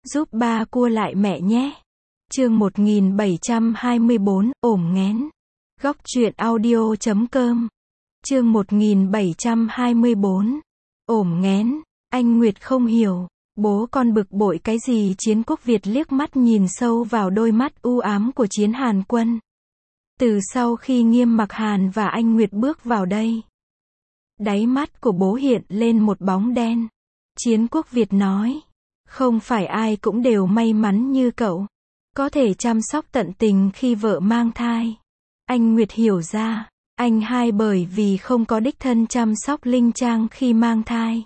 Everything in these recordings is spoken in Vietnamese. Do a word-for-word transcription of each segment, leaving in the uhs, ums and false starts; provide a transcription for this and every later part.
Giúp ba cua lại mẹ nhé. Chương một nghìn bảy trăm hai mươi bốn, ổm nghén. Góc truyện audio chấm com. Chương một nghìn bảy trăm hai mươi bốn, ổm nghén. Anh Nguyệt không hiểu, bố con bực bội cái gì? Chiến Quốc Việt liếc mắt nhìn sâu vào đôi mắt u ám của Chiến Hàn Quân. Từ sau khi Nghiêm Mặc Hàn và anh Nguyệt bước vào đây, đáy mắt của bố hiện lên một bóng đen. Chiến Quốc Việt nói, không phải ai cũng đều may mắn như cậu, có thể chăm sóc tận tình khi vợ mang thai. Anh Nguyệt hiểu ra, anh hai bởi vì không có đích thân chăm sóc Linh Trang khi mang thai,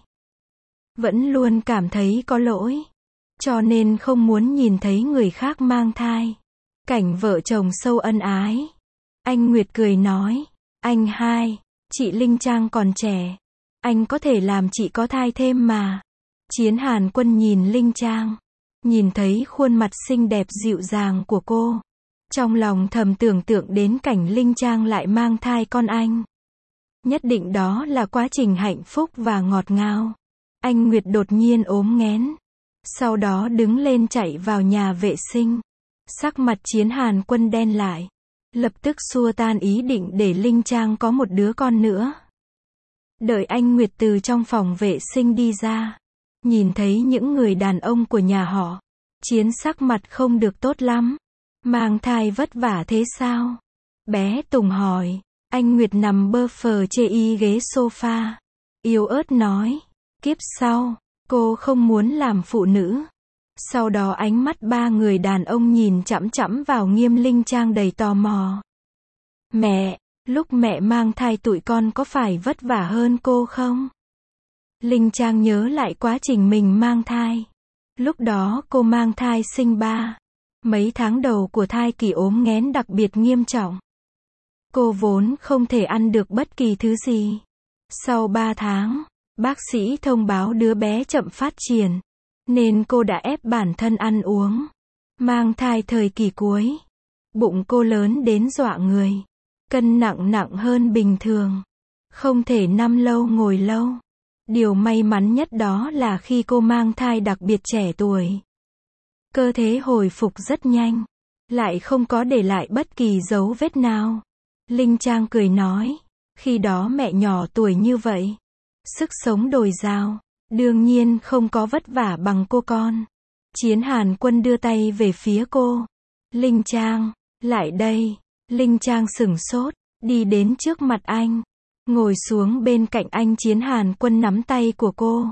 vẫn luôn cảm thấy có lỗi, cho nên không muốn nhìn thấy người khác mang thai. Cảnh vợ chồng sâu ân ái. Anh Nguyệt cười nói, anh hai, chị Linh Trang còn trẻ, anh có thể làm chị có thai thêm mà. Chiến Hàn Quân nhìn Linh Trang, nhìn thấy khuôn mặt xinh đẹp dịu dàng của cô, trong lòng thầm tưởng tượng đến cảnh Linh Trang lại mang thai con anh. Nhất định đó là quá trình hạnh phúc và ngọt ngào. Anh Nguyệt đột nhiên ốm nghén, sau đó đứng lên chạy vào nhà vệ sinh. Sắc mặt Chiến Hàn Quân đen lại, lập tức xua tan ý định để Linh Trang có một đứa con nữa. Đợi anh Nguyệt từ trong phòng vệ sinh đi ra, nhìn thấy những người đàn ông của nhà họ Chiến sắc mặt không được tốt lắm. Mang thai vất vả thế sao? Bé Tùng hỏi. Anh Nguyệt nằm bơ phờ chê y ghế sofa, yếu ớt nói, kiếp sau, cô không muốn làm phụ nữ. Sau đó ánh mắt ba người đàn ông nhìn chằm chằm vào Nghiêm Linh Trang đầy tò mò. Mẹ, lúc mẹ mang thai tụi con có phải vất vả hơn cô không? Linh Trang nhớ lại quá trình mình mang thai. Lúc đó cô mang thai sinh ba. Mấy tháng đầu của thai kỳ ốm nghén đặc biệt nghiêm trọng. Cô vốn không thể ăn được bất kỳ thứ gì. Sau ba tháng, bác sĩ thông báo đứa bé chậm phát triển, nên cô đã ép bản thân ăn uống. Mang thai thời kỳ cuối, bụng cô lớn đến dọa người. Cân nặng nặng hơn bình thường. Không thể nằm lâu ngồi lâu. Điều may mắn nhất đó là khi cô mang thai đặc biệt trẻ tuổi, cơ thể hồi phục rất nhanh, lại không có để lại bất kỳ dấu vết nào. Linh Trang cười nói, khi đó mẹ nhỏ tuổi như vậy, sức sống dồi dào, đương nhiên không có vất vả bằng cô con. Chiến Hàn Quân đưa tay về phía cô. Linh Trang, lại đây. Linh Trang sửng sốt, đi đến trước mặt anh, ngồi xuống bên cạnh anh. Chiến Hàn Quân nắm tay của cô,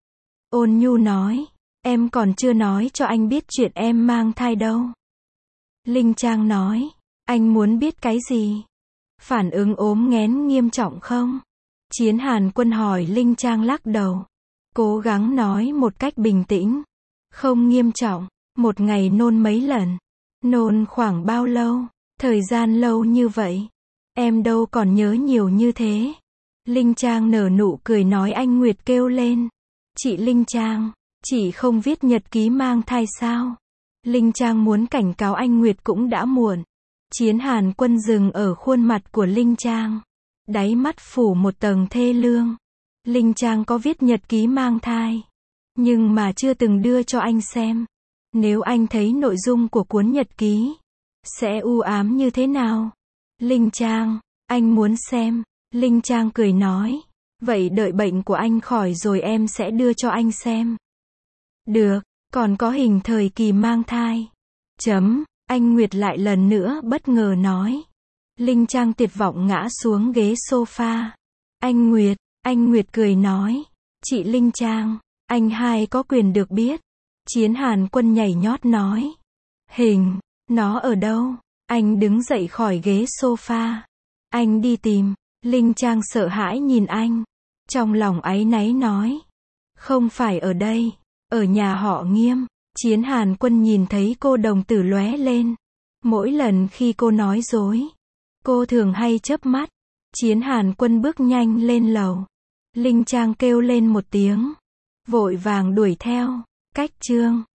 ôn nhu nói, em còn chưa nói cho anh biết chuyện em mang thai đâu. Linh Trang nói, anh muốn biết cái gì? Phản ứng ốm nghén nghiêm trọng không? Chiến Hàn Quân hỏi. Linh Trang lắc đầu, cố gắng nói một cách bình tĩnh, không nghiêm trọng. Một ngày nôn mấy lần? Nôn khoảng bao lâu? Thời gian lâu như vậy, em đâu còn nhớ nhiều như thế. Linh Trang nở nụ cười nói. Anh Nguyệt kêu lên, chị Linh Trang, chị không viết nhật ký mang thai sao? Linh Trang muốn cảnh cáo anh Nguyệt cũng đã muộn. Chiến Hàn Quân dừng ở khuôn mặt của Linh Trang, đáy mắt phủ một tầng thê lương. Linh Trang có viết nhật ký mang thai, nhưng mà chưa từng đưa cho anh xem. Nếu anh thấy nội dung của cuốn nhật ký, sẽ u ám như thế nào? Linh Trang, anh muốn xem. Linh Trang cười nói, vậy đợi bệnh của anh khỏi rồi em sẽ đưa cho anh xem. Được, còn có hình thời kỳ mang thai. Chấm, anh Nguyệt lại lần nữa bất ngờ nói. Linh Trang tuyệt vọng ngã xuống ghế sofa. Anh Nguyệt, anh Nguyệt cười nói, chị Linh Trang, anh hai có quyền được biết. Chiến Hàn Quân nhảy nhót nói, hình, nó ở đâu? Anh đứng dậy khỏi ghế sofa, anh đi tìm. Linh Trang sợ hãi nhìn anh, trong lòng áy náy nói, không phải ở đây, ở nhà họ Nghiêm. Chiến Hàn Quân nhìn thấy cô đồng tử lóe lên. Mỗi lần khi cô nói dối, cô thường hay chớp mắt. Chiến Hàn Quân bước nhanh lên lầu. Linh Trang kêu lên một tiếng, vội vàng đuổi theo. Cách chương